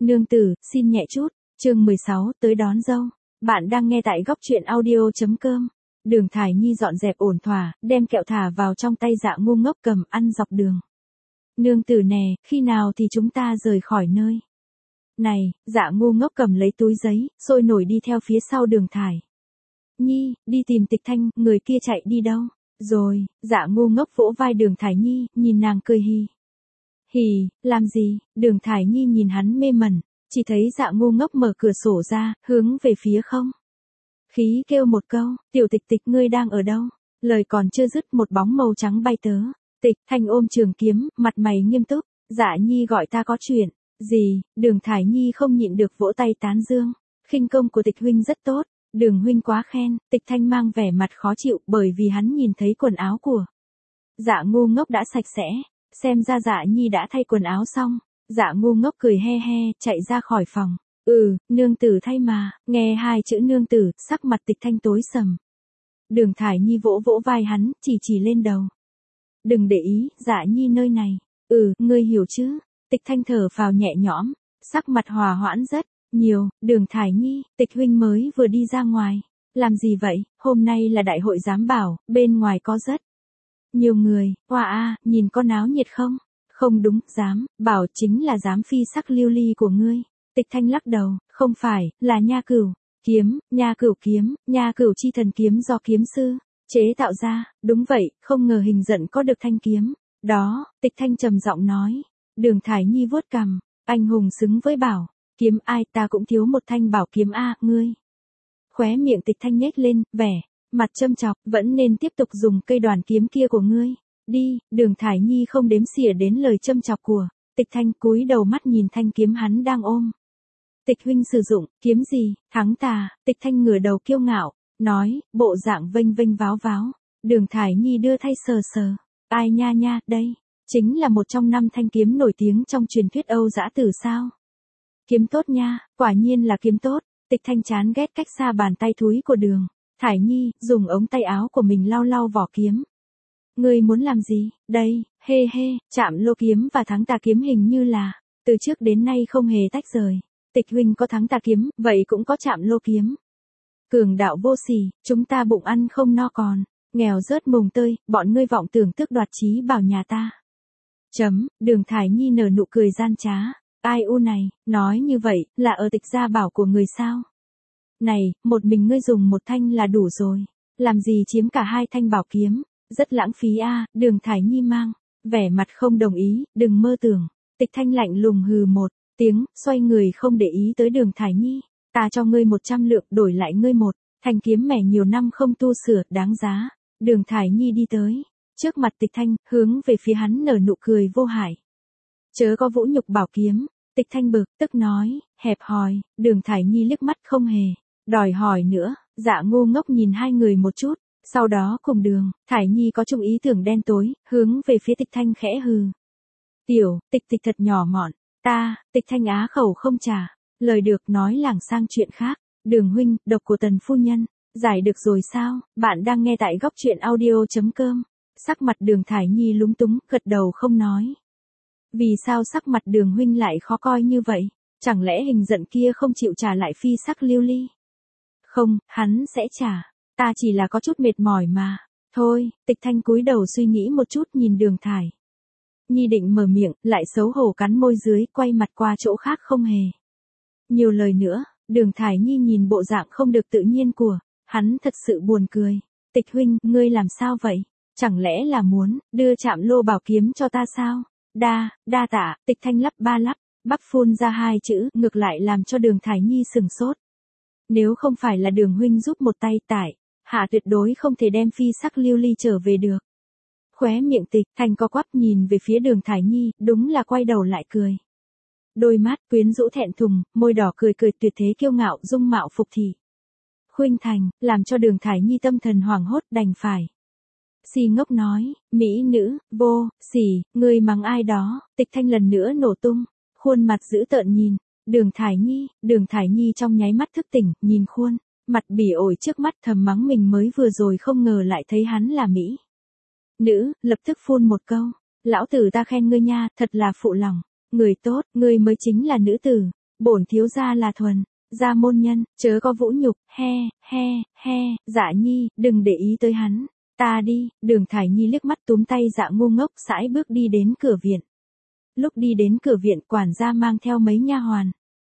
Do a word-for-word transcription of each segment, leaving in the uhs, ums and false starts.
Nương tử, xin nhẹ chút, chương mười sáu, tới đón dâu. Bạn đang nghe tại góc truyện audio.com. Đường Thải Nhi dọn dẹp ổn thỏa, đem kẹo thả vào trong tay Dạ Ngu Ngốc cầm ăn dọc đường. Nương tử nè, khi nào thì chúng ta rời khỏi nơi này? Dạ Ngu Ngốc cầm lấy túi giấy, sôi nổi đi theo phía sau Đường Thải Nhi, đi tìm Tịch Thanh, người kia chạy đi đâu? Rồi, Dạ Ngu Ngốc vỗ vai Đường Thải Nhi, nhìn nàng cười hì. Hì, làm gì? Đường Thải Nhi nhìn hắn mê mẩn, chỉ thấy Dạ Ngu Ngốc mở cửa sổ ra, hướng về phía không khí kêu một câu, tiểu Tịch Tịch ngươi đang ở đâu? Lời còn chưa dứt một bóng màu trắng bay tớ. Tịch Thanh ôm trường kiếm, mặt mày nghiêm túc, Dạ Nhi gọi ta có chuyện. Gì? Đường Thải Nhi không nhịn được vỗ tay tán dương. Khinh công của Tịch huynh rất tốt, Đường huynh quá khen. Tịch Thanh mang vẻ mặt khó chịu bởi vì hắn nhìn thấy quần áo của Dạ Ngu Ngốc đã sạch sẽ, xem ra Dạ Nhi đã thay quần áo xong. Dạ Ngu Ngốc cười he he, chạy ra khỏi phòng. Ừ, nương tử thay mà. Nghe hai chữ nương tử, sắc mặt Tịch Thanh tối sầm. Đường Thải Nhi vỗ vỗ vai hắn, chỉ chỉ lên đầu. Đừng để ý, Dạ Nhi nơi này. Ừ, ngươi hiểu chứ? Tịch Thanh thở phào nhẹ nhõm, sắc mặt hòa hoãn rất nhiều. Đường Thải Nhi, Tịch huynh mới vừa đi ra ngoài. Làm gì vậy? Hôm nay là đại hội giám bảo, bên ngoài có rất nhiều người. Hoa a, nhìn có náo nhiệt không? Không đúng, giám bảo chính là giám phi sắc lưu ly của ngươi. Tịch Thanh lắc đầu, không phải, là nha cửu kiếm, nha cửu kiếm, nha cửu chi thần kiếm do kiếm sư chế tạo ra. Đúng vậy, không ngờ hình giận có được thanh kiếm đó. Tịch Thanh trầm giọng nói. Đường Thải Nhi vuốt cằm, anh hùng xứng với bảo kiếm, ai ta cũng thiếu một thanh bảo kiếm a, ngươi. Khóe miệng Tịch Thanh nhếch lên, vẻ mặt châm chọc, vẫn nên tiếp tục dùng cây đoàn kiếm kia của ngươi. Đi. Đường Thải Nhi không đếm xỉa đến lời châm chọc của Tịch Thanh, cúi đầu mắt nhìn thanh kiếm hắn đang ôm. Tịch huynh sử dụng kiếm gì? Thắng ta. Tịch Thanh ngửa đầu kiêu ngạo, nói, bộ dạng vênh vênh váo váo. Đường Thải Nhi đưa thay sờ sờ. Ai nha nha, đây chính là một trong năm thanh kiếm nổi tiếng trong truyền thuyết Âu Dã Tử sao? Kiếm tốt nha, quả nhiên là kiếm tốt. Tịch Thanh chán ghét cách xa bàn tay thúi của Đường Thải Nhi, dùng ống tay áo của mình lau lau vỏ kiếm. Ngươi muốn làm gì? Đây, hê hê, Trạm Lô kiếm và Thắng Tà kiếm hình như là từ trước đến nay không hề tách rời. Tịch huynh có Thắng Tà kiếm, vậy cũng có Trạm Lô kiếm. Cường đạo vô sỉ, chúng ta bụng ăn không no còn nghèo rớt mồng tơi, bọn ngươi vọng tưởng tước đoạt chí bảo nhà ta. Chấm. Đường Thải Nhi nở nụ cười gian trá. Ai u này, nói như vậy, là ở Tịch gia bảo của người sao? Này, một mình ngươi dùng một thanh là đủ rồi. Làm gì chiếm cả hai thanh bảo kiếm? Rất lãng phí a. Đường Thải Nhi mang vẻ mặt không đồng ý, đừng mơ tưởng. Tịch Thanh lạnh lùng hừ một tiếng, xoay người không để ý tới Đường Thải Nhi. Ta cho ngươi một trăm lượng, đổi lại ngươi một thanh kiếm mẻ nhiều năm không tu sửa, đáng giá. Đường Thải Nhi đi tới trước mặt Tịch Thanh, hướng về phía hắn nở nụ cười vô hại. Chớ có vũ nhục bảo kiếm. Tịch Thanh bực tức nói, hẹp hòi. Đường Thải Nhi liếc mắt không hề đòi hỏi nữa. Dạ Ngu Ngốc nhìn hai người một chút, sau đó cùng Đường Thải Nhi có chung ý tưởng đen tối, hướng về phía Tịch Thanh khẽ hừ. Tiểu Tịch Tịch thật nhỏ mọn. Ta. Tịch Thanh á khẩu không trả lời được, nói lảng sang chuyện khác. Đường huynh, độc của Tần phu nhân giải được rồi sao? Bạn đang nghe tại góc truyện audio.com. Sắc mặt Đường Thải Nhi lúng túng, gật đầu không nói. Vì sao sắc mặt Đường huynh lại khó coi như vậy? Chẳng lẽ hình giận kia không chịu trả lại phi sắc lưu ly? Không, hắn sẽ trả. Ta chỉ là có chút mệt mỏi mà. Thôi. Tịch Thanh cúi đầu suy nghĩ một chút, nhìn Đường Thải Nhi định mở miệng, lại xấu hổ cắn môi dưới, quay mặt qua chỗ khác không hề nhiều lời nữa. Đường Thải Nhi nhìn bộ dạng không được tự nhiên của hắn, thật sự buồn cười. Tịch huynh, ngươi làm sao vậy? Chẳng lẽ là muốn đưa Trạm Lô bảo kiếm cho ta sao? Đa, đa tạ. Tịch Thanh lắp ba lắp bắp phun ra hai chữ, ngược lại làm cho Đường Thải Nhi sừng sốt. Nếu không phải là Đường huynh giúp một tay, tại hạ tuyệt đối không thể đem phi sắc lưu ly trở về được. Khóe miệng Tịch Thanh co quắp nhìn về phía Đường Thải Nhi, đúng là quay đầu lại cười. Đôi mắt quyến rũ thẹn thùng, môi đỏ cười cười tuyệt thế kiêu ngạo, dung mạo phục thị khuynh thành, làm cho Đường Thải Nhi tâm thần hoảng hốt, đành phải si ngốc nói, mỹ nữ, vô sỉ, ngươi mắng ai đó? Tịch Thanh lần nữa nổ tung, khuôn mặt dữ tợn nhìn Đường Thải Nhi. Đường Thải Nhi trong nháy mắt thức tỉnh, nhìn khuôn mặt bỉ ổi trước mắt, thầm mắng mình mới vừa rồi không ngờ lại thấy hắn là mỹ nữ, lập tức phun một câu, lão tử ta khen ngươi nha, thật là phụ lòng. Người tốt, ngươi mới chính là nữ tử. Bổn thiếu gia là thuần gia môn nhân, chớ có vũ nhục, he, he, he, Dạ Nhi, đừng để ý tới hắn. Ta đi, Đường Thải Nhi liếc mắt túm tay Dạ ngu ngốc sải bước đi đến cửa viện. Lúc đi đến cửa viện, quản gia mang theo mấy nha hoàn.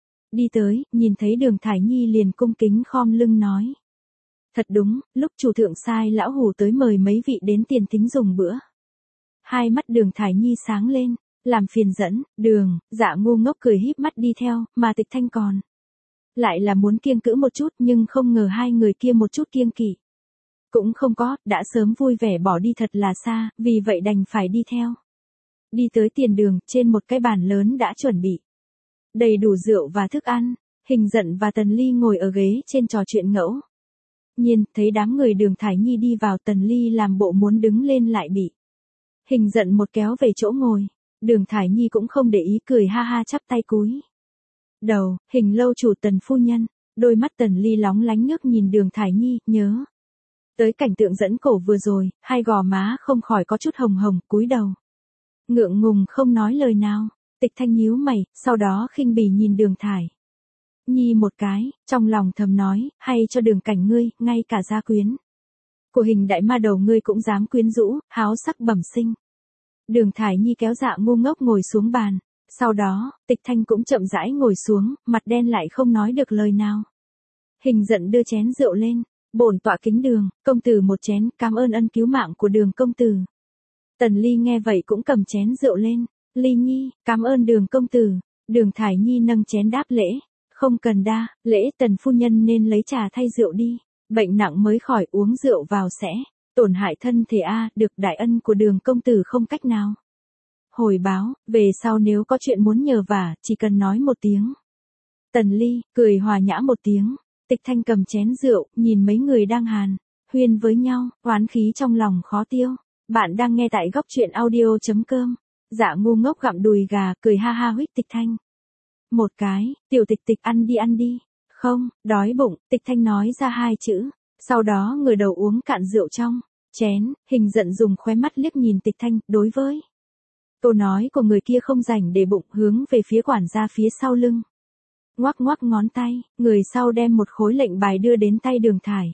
Đi tới, nhìn thấy Đường Thải Nhi liền cung kính khom lưng nói. Thật đúng, lúc chủ thượng sai lão hủ tới mời mấy vị đến tiền thính dùng bữa. Hai mắt Đường Thải Nhi sáng lên, làm phiền dẫn, Đường, Dạ ngu ngốc cười híp mắt đi theo, mà Tịch Thanh còn. Lại là muốn kiêng cữ một chút nhưng không ngờ hai người kia một chút kiêng kỵ. Cũng không có, đã sớm vui vẻ bỏ đi thật là xa, vì vậy đành phải đi theo. Đi tới tiền đường, trên một cái bàn lớn đã chuẩn bị. Đầy đủ rượu và thức ăn, Hình Dận và Tần Ly ngồi ở ghế trên trò chuyện ngẫu. Nhiên, thấy đám người Đường Thải Nhi đi vào, Tần Ly làm bộ muốn đứng lên lại bị Hình Dận một kéo về chỗ ngồi. Đường Thải Nhi cũng không để ý, cười ha ha chắp tay cúi đầu, Hình lâu chủ Tần phu nhân. Đôi mắt Tần Ly lóng lánh nước nhìn Đường Thải Nhi, nhớ tới cảnh tượng dẫn cổ vừa rồi, hai gò má không khỏi có chút hồng hồng, cúi đầu. Ngượng ngùng không nói lời nào. Tịch Thanh nhíu mày, sau đó khinh bỉ nhìn Đường Thải Nhi một cái, trong lòng thầm nói, hay cho Đường cảnh ngươi, ngay cả gia quyến của Hình đại ma đầu ngươi cũng dám quyến rũ, háo sắc bẩm sinh. Đường Thải Nhi kéo Dạ ngu ngốc ngồi xuống bàn. Sau đó, Tịch Thanh cũng chậm rãi ngồi xuống, mặt đen lại không nói được lời nào. Hình Dận đưa chén rượu lên, bổn tọa kính Đường công tử một chén, cảm ơn ân cứu mạng của Đường công tử. Tần Ly nghe vậy cũng cầm chén rượu lên, Ly Nhi, cảm ơn Đường công tử. Đường Thải Nhi nâng chén đáp lễ, không cần đa lễ, Tần phu nhân nên lấy trà thay rượu đi, bệnh nặng mới khỏi uống rượu vào sẽ tổn hại thân thể a, được đại ân của Đường công tử không cách nào hồi báo, về sau nếu có chuyện muốn nhờ vả, chỉ cần nói một tiếng. Tần Ly, cười hòa nhã một tiếng. Tịch Thanh cầm chén rượu, nhìn mấy người đang hàn huyên với nhau, oán khí trong lòng khó tiêu. Bạn đang nghe tại góc truyện audio chấm com. Dạ ngu ngốc gặm đùi gà, cười ha ha huých Tịch Thanh một cái, tiểu Tịch Tịch ăn đi ăn đi. Không, đói bụng, Tịch Thanh nói ra hai chữ. Sau đó ngửa đầu uống cạn rượu trong chén. Hình Dận dùng khóe mắt liếc nhìn Tịch Thanh, đối với câu nói của người kia không rảnh để bụng, hướng về phía quản gia phía sau lưng. Ngoắc ngoắc ngón tay, người sau đem một khối lệnh bài đưa đến tay Đường Thải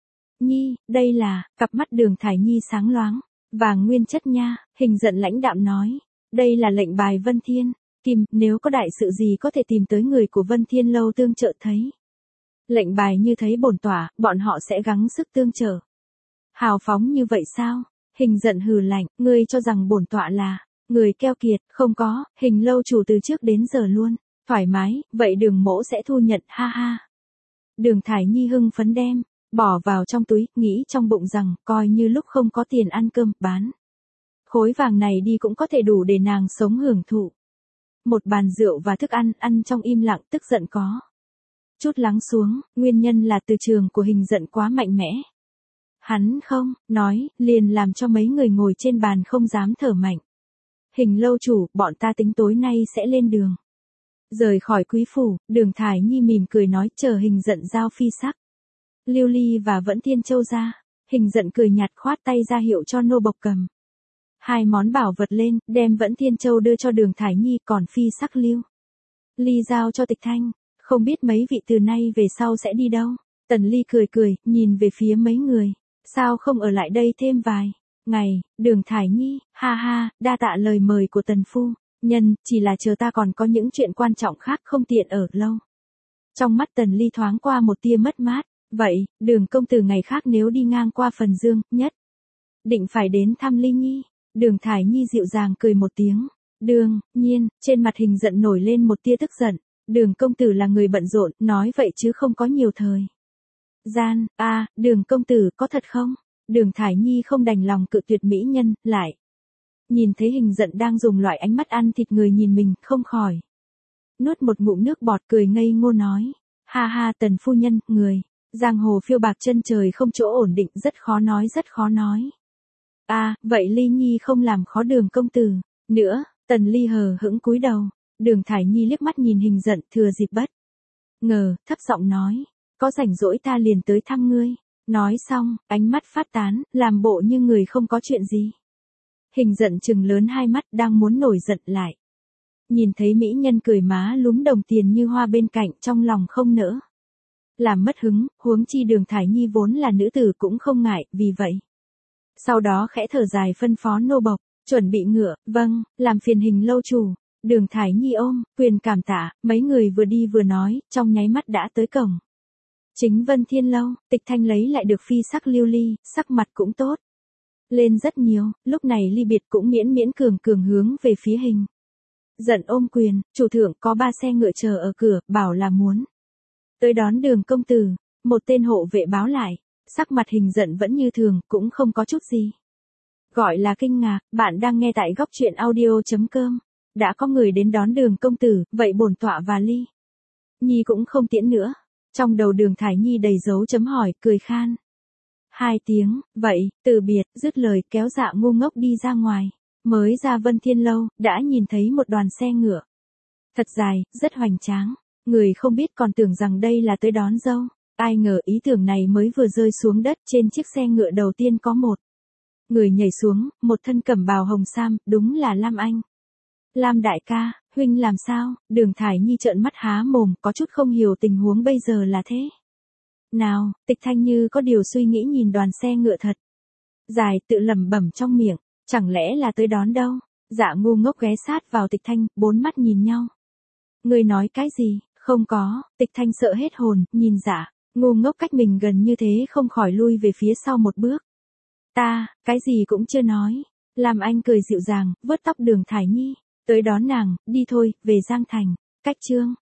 Nhi, đây là, cặp mắt Đường Thải Nhi sáng loáng, vàng nguyên chất nha. Hình Dận lãnh đạm nói, đây là lệnh bài Vân Thiên Kim, nếu có đại sự gì có thể tìm tới người của Vân Thiên lâu tương trợ thấy. Lệnh bài như thấy bổn tọa, bọn họ sẽ gắng sức tương trợ. Hào phóng như vậy sao? Hình Dận hừ lạnh, ngươi cho rằng bổn tọa là người keo kiệt, không có, Hình lâu chủ từ trước đến giờ luôn thoải mái, vậy Đường mỗ sẽ thu nhận, ha ha. Đường Thải Nhi hưng phấn đem bỏ vào trong túi, nghĩ trong bụng rằng, coi như lúc không có tiền ăn cơm, bán khối vàng này đi cũng có thể đủ để nàng sống hưởng thụ. Một bàn rượu và thức ăn, ăn trong im lặng, tức giận có chút lắng xuống, nguyên nhân là từ trường của Hình Dận quá mạnh mẽ. Hắn không nói, liền làm cho mấy người ngồi trên bàn không dám thở mạnh. Hình lâu chủ, bọn ta tính tối nay sẽ lên đường rời khỏi quý phủ. Đường Thải Nhi mỉm cười nói, chờ Hình Dận giao phi sắc Lưu Ly và Vẫn Thiên Châu ra. Hình Dận cười nhạt khoát tay ra hiệu cho nô bộc cầm hai món bảo vật lên, đem Vẫn Thiên Châu đưa cho Đường Thải Nhi, còn phi sắc Lưu Ly giao cho Tịch Thanh. Không biết mấy vị từ nay về sau sẽ đi đâu. Tần Ly cười cười, nhìn về phía mấy người, sao không ở lại đây thêm vài ngày. Đường Thải Nhi, ha ha, đa tạ lời mời của Tần phu nhân, chỉ là chờ ta còn có những chuyện quan trọng khác không tiện ở lâu. Trong mắt Tần Ly thoáng qua một tia mất mát. Vậy, Đường công tử ngày khác nếu đi ngang qua Phần Dương, nhất định phải đến thăm Ly Nhi. Đường Thải Nhi dịu dàng cười một tiếng. Đương nhiên, trên mặt Hình Dận nổi lên một tia tức giận. Đường công tử là người bận rộn, nói vậy chứ không có nhiều thời gian. A, à, Đường công tử có thật không? Đường Thải Nhi không đành lòng cự tuyệt mỹ nhân, lại nhìn thấy Hình Dận đang dùng loại ánh mắt ăn thịt người nhìn mình, không khỏi nuốt một ngụm nước bọt, cười ngây ngô nói, ha ha Tần phu nhân, người giang hồ phiêu bạc chân trời không chỗ ổn định, rất khó nói rất khó nói. A, à, vậy Ly Nhi không làm khó Đường công tử nữa. Tần Ly hờ hững cúi đầu. Đường Thải Nhi liếc mắt nhìn Hình Dận, thừa dịp bất ngờ, thấp giọng nói, có rảnh rỗi ta liền tới thăm ngươi. Nói xong, ánh mắt phát tán, làm bộ như người không có chuyện gì. Hình Dận trừng lớn hai mắt, đang muốn nổi giận lại Nhìn thấy mỹ nhân cười má lúm đồng tiền như hoa bên cạnh trong lòng không nỡ làm mất hứng, huống chi Đường Thải Nhi vốn là nữ tử cũng không ngại, vì vậy. Sau đó khẽ thở dài phân phó nô bộc, chuẩn bị ngựa, vâng, làm phiền Hình lâu chủ. Đường Thải Nhi ôm, quyền cảm tạ, mấy người vừa đi vừa nói, trong nháy mắt đã tới cổng. Chính Vân Thiên lâu, Tịch Thanh lấy lại được phi sắc lưu ly, sắc mặt cũng tốt lên rất nhiều, lúc này ly biệt cũng miễn miễn cường cường hướng về phía Hình. Giận ôm quyền, chủ thượng có ba xe ngựa chờ ở cửa, bảo là muốn tới đón Đường công tử. Một tên hộ vệ báo lại, sắc mặt Hình Giận vẫn như thường, cũng không có chút gì gọi là kinh ngạc. Bạn đang nghe tại góc truyện audio chấm com. Đã có người đến đón Đường công tử, vậy bổn tọa và Ly Nhi cũng không tiễn nữa. Trong đầu Đường Thải Nhi đầy dấu chấm hỏi, cười khan hai tiếng, vậy, từ biệt, dứt lời kéo Dạ Ngu Ngốc đi ra ngoài. Mới ra Vân Thiên lâu, đã nhìn thấy một đoàn xe ngựa thật dài, rất hoành tráng. Người không biết còn tưởng rằng đây là tới đón dâu. Ai ngờ ý tưởng này mới vừa rơi xuống đất, trên chiếc xe ngựa đầu tiên có một người nhảy xuống, một thân cẩm bào hồng sam, đúng là Lam Anh. Lam đại ca, huynh làm sao? Đường Thải Nhi trợn mắt há mồm, có chút không hiểu tình huống bây giờ là thế nào. Tịch Thanh như có điều suy nghĩ nhìn đoàn xe ngựa thật dài, tự lẩm bẩm trong miệng, chẳng lẽ là tới đón đâu? Dạ Ngu Ngốc ghé sát vào Tịch Thanh, bốn mắt nhìn nhau. Ngươi nói cái gì? Không có. Tịch Thanh sợ hết hồn, nhìn Dạ Ngu Ngốc cách mình gần như thế không khỏi lui về phía sau một bước. Ta, cái gì cũng chưa nói. Lam Anh cười dịu dàng, vớt tóc Đường Thải Nhi, tới đón nàng, đi thôi, về Giang Thành. Cách chương